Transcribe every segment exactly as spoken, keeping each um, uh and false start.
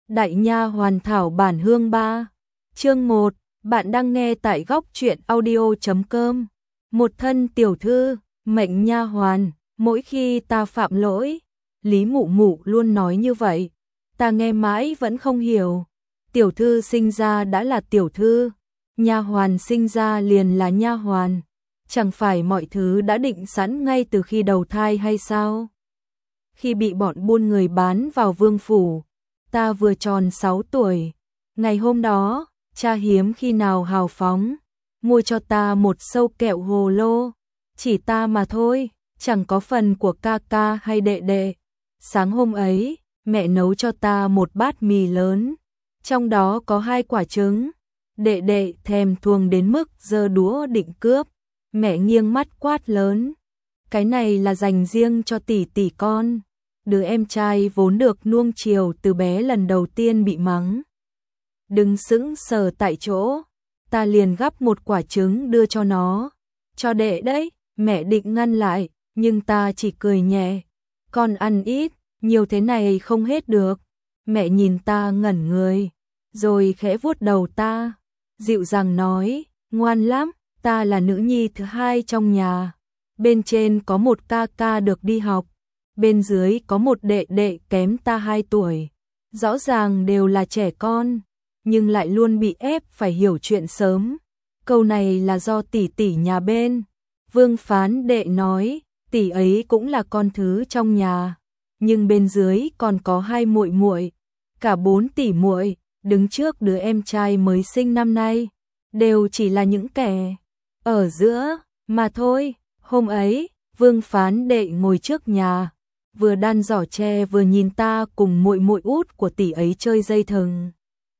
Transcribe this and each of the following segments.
Đại nha hoàn thảo bản hương ba. Chương một, bạn đang nghe tại góc truyện audio chấm com. Một thân tiểu thư, mệnh nha hoàn, mỗi khi ta phạm lỗi, Lý Mụ Mụ luôn nói như vậy. Ta nghe mãi vẫn không hiểu. Tiểu thư sinh ra đã là tiểu thư, nha hoàn sinh ra liền là nha hoàn. Chẳng phải mọi thứ đã định sẵn ngay từ khi đầu thai hay sao? Khi bị bọn buôn người bán vào vương phủ, ta vừa tròn sáu tuổi. Ngày hôm đó, cha hiếm khi nào hào phóng, mua cho ta một sâu kẹo hồ lô. Chỉ ta mà thôi, chẳng có phần của ca ca hay đệ đệ. Sáng hôm ấy, mẹ nấu cho ta một bát mì lớn, trong đó có hai quả trứng. Đệ đệ thèm thuồng đến mức giơ đũa định cướp. Mẹ nghiêng mắt quát lớn: cái này là dành riêng cho tỷ tỷ con. Đứa em trai vốn được nuông chiều từ bé lần đầu tiên bị mắng. Đứng sững sờ tại chỗ, ta liền gắp một quả trứng đưa cho nó. Cho đệ đấy, mẹ định ngăn lại, nhưng ta chỉ cười nhẹ. Con ăn ít, nhiều thế này không hết được. Mẹ nhìn ta ngẩn người, rồi khẽ vuốt đầu ta, dịu dàng nói: ngoan lắm, ta là nữ nhi thứ hai trong nhà. Bên trên có một ca ca được đi học, bên dưới có một đệ đệ kém ta hai tuổi. Rõ ràng đều là trẻ con, nhưng lại luôn bị ép phải hiểu chuyện sớm. Câu này là do tỷ tỷ nhà bên, Vương Phán Đệ nói. Tỷ ấy cũng là con thứ trong nhà, nhưng bên dưới còn có hai muội muội, cả bốn tỷ muội, đứng trước đứa em trai mới sinh năm nay, đều chỉ là những kẻ ở giữa mà thôi. Hôm ấy, Vương Phán Đệ ngồi trước nhà, vừa đan giỏ tre vừa nhìn ta cùng muội muội út của tỷ ấy chơi dây thừng.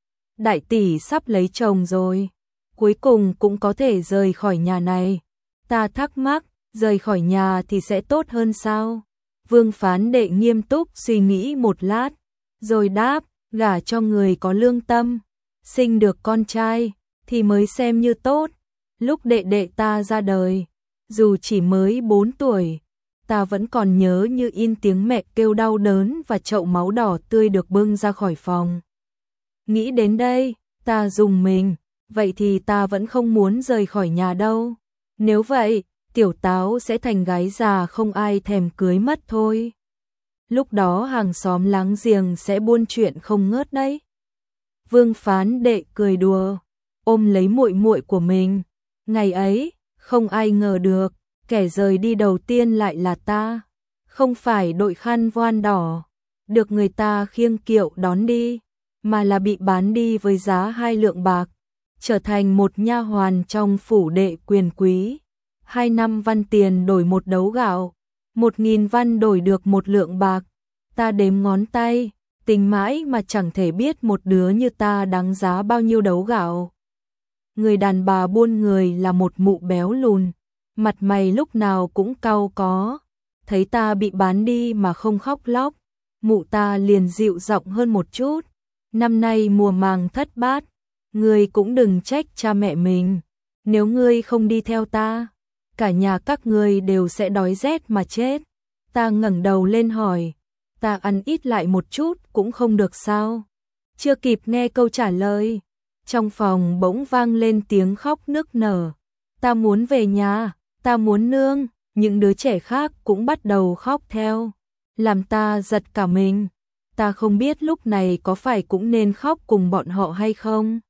Đại tỷ sắp lấy chồng rồi, cuối cùng cũng có thể rời khỏi nhà này. Ta thắc mắc, rời khỏi nhà thì sẽ tốt hơn sao? Vương Phán Đệ nghiêm túc suy nghĩ một lát, rồi đáp: gả cho người có lương tâm, sinh được con trai thì mới xem như tốt. Lúc đệ đệ ta ra đời, dù chỉ mới bốn tuổi, ta vẫn còn nhớ như in tiếng mẹ kêu đau đớn và chậu máu đỏ tươi được bưng ra khỏi phòng. Nghĩ đến đây, ta rùng mình, vậy thì ta vẫn không muốn rời khỏi nhà đâu. Nếu vậy, tiểu táo sẽ thành gái già không ai thèm cưới mất thôi. Lúc đó hàng xóm láng giềng sẽ buôn chuyện không ngớt đấy. Vương Phán Đệ cười đùa, ôm lấy muội muội của mình. Ngày ấy, không ai ngờ được, kẻ rời đi đầu tiên lại là ta. Không phải đội khăn voan đỏ, được người ta khiêng kiệu đón đi, mà là bị bán đi với giá hai lượng bạc, trở thành một nha hoàn trong phủ đệ quyền quý. Hai năm văn tiền đổi một đấu gạo, một nghìn văn đổi được một lượng bạc. Ta đếm ngón tay, tính mãi mà chẳng thể biết một đứa như ta đáng giá bao nhiêu đấu gạo. Người đàn bà buôn người là một mụ béo lùn, mặt mày lúc nào cũng cau có. Thấy ta bị bán đi mà không khóc lóc, mụ ta liền dịu giọng hơn một chút: năm nay mùa màng thất bát, ngươi cũng đừng trách cha mẹ mình. Nếu ngươi không đi theo ta, cả nhà các ngươi đều sẽ đói rét mà chết. Ta ngẩng đầu lên hỏi: ta ăn ít lại một chút cũng không được sao? Chưa kịp nghe câu trả lời, trong phòng bỗng vang lên tiếng khóc nức nở. Ta muốn về nhà, ta muốn nương. Những đứa trẻ khác cũng bắt đầu khóc theo, làm ta giật cả mình. Ta không biết lúc này có phải cũng nên khóc cùng bọn họ hay không.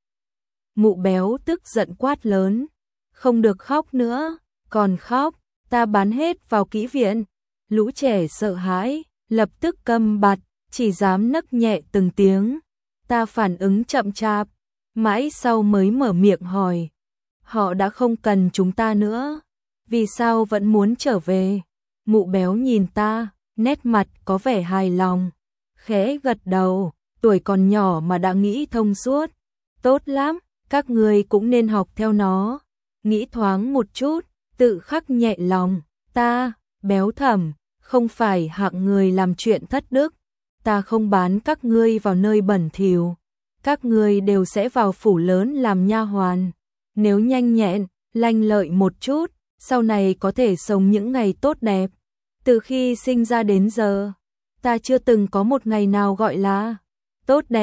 Mụ béo tức giận quát lớn: không được khóc nữa, còn khóc, ta bán hết vào kỹ viện. Lũ trẻ sợ hãi, lập tức câm bặt, chỉ dám nấc nhẹ từng tiếng. Ta phản ứng chậm chạp, mãi sau mới mở miệng hỏi: họ đã không cần chúng ta nữa, vì sao vẫn muốn trở về? Mụ béo nhìn ta, nét mặt có vẻ hài lòng, khẽ gật đầu: tuổi còn nhỏ mà đã nghĩ thông suốt, tốt lắm, các người cũng nên học theo nó. Nghĩ thoáng một chút, tự khắc nhẹ lòng. Ta, béo thẩm, không phải hạng người làm chuyện thất đức. Ta không bán các ngươi vào nơi bẩn thỉu. Các ngươi đều sẽ vào phủ lớn làm nha hoàn. Nếu nhanh nhẹn, lanh lợi một chút, sau này có thể sống những ngày tốt đẹp. Từ khi sinh ra đến giờ, ta chưa từng có một ngày nào gọi là tốt đẹp.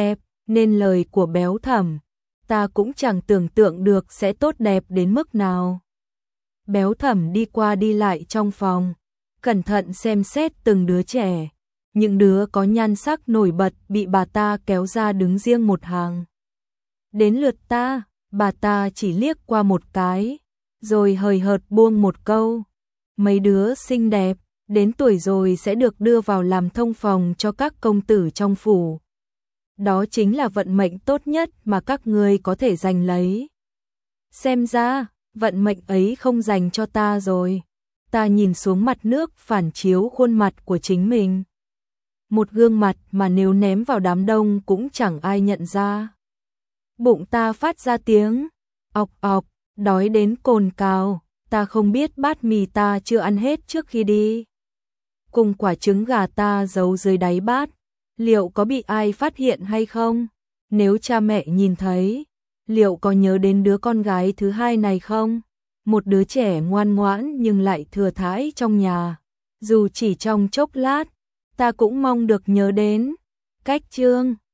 nên lời của Béo Thẩm, ta cũng chẳng tưởng tượng được sẽ tốt đẹp đến mức nào. Béo Thẩm đi qua đi lại trong phòng, cẩn thận xem xét từng đứa trẻ. Những đứa có nhan sắc nổi bật bị bà ta kéo ra đứng riêng một hàng. Đến lượt ta, bà ta chỉ liếc qua một cái, rồi hời hợt buông một câu. Mấy đứa xinh đẹp, đến tuổi rồi sẽ được đưa vào làm thông phòng cho các công tử trong phủ. Đó chính là vận mệnh tốt nhất mà các ngươi có thể giành lấy. Xem ra, vận mệnh ấy không dành cho ta rồi. Ta nhìn xuống mặt nước phản chiếu khuôn mặt của chính mình. Một gương mặt mà nếu ném vào đám đông cũng chẳng ai nhận ra. Bụng ta phát ra tiếng ọc ọc, đói đến cồn cào, ta không biết bát mì ta chưa ăn hết trước khi đi. Cùng quả trứng gà ta giấu dưới đáy bát, liệu có bị ai phát hiện hay không? Nếu cha mẹ nhìn thấy, liệu có nhớ đến đứa con gái thứ hai này không? Một đứa trẻ ngoan ngoãn nhưng lại thừa thãi trong nhà. Dù chỉ trong chốc lát, ta cũng mong được nhớ đến. Cách chương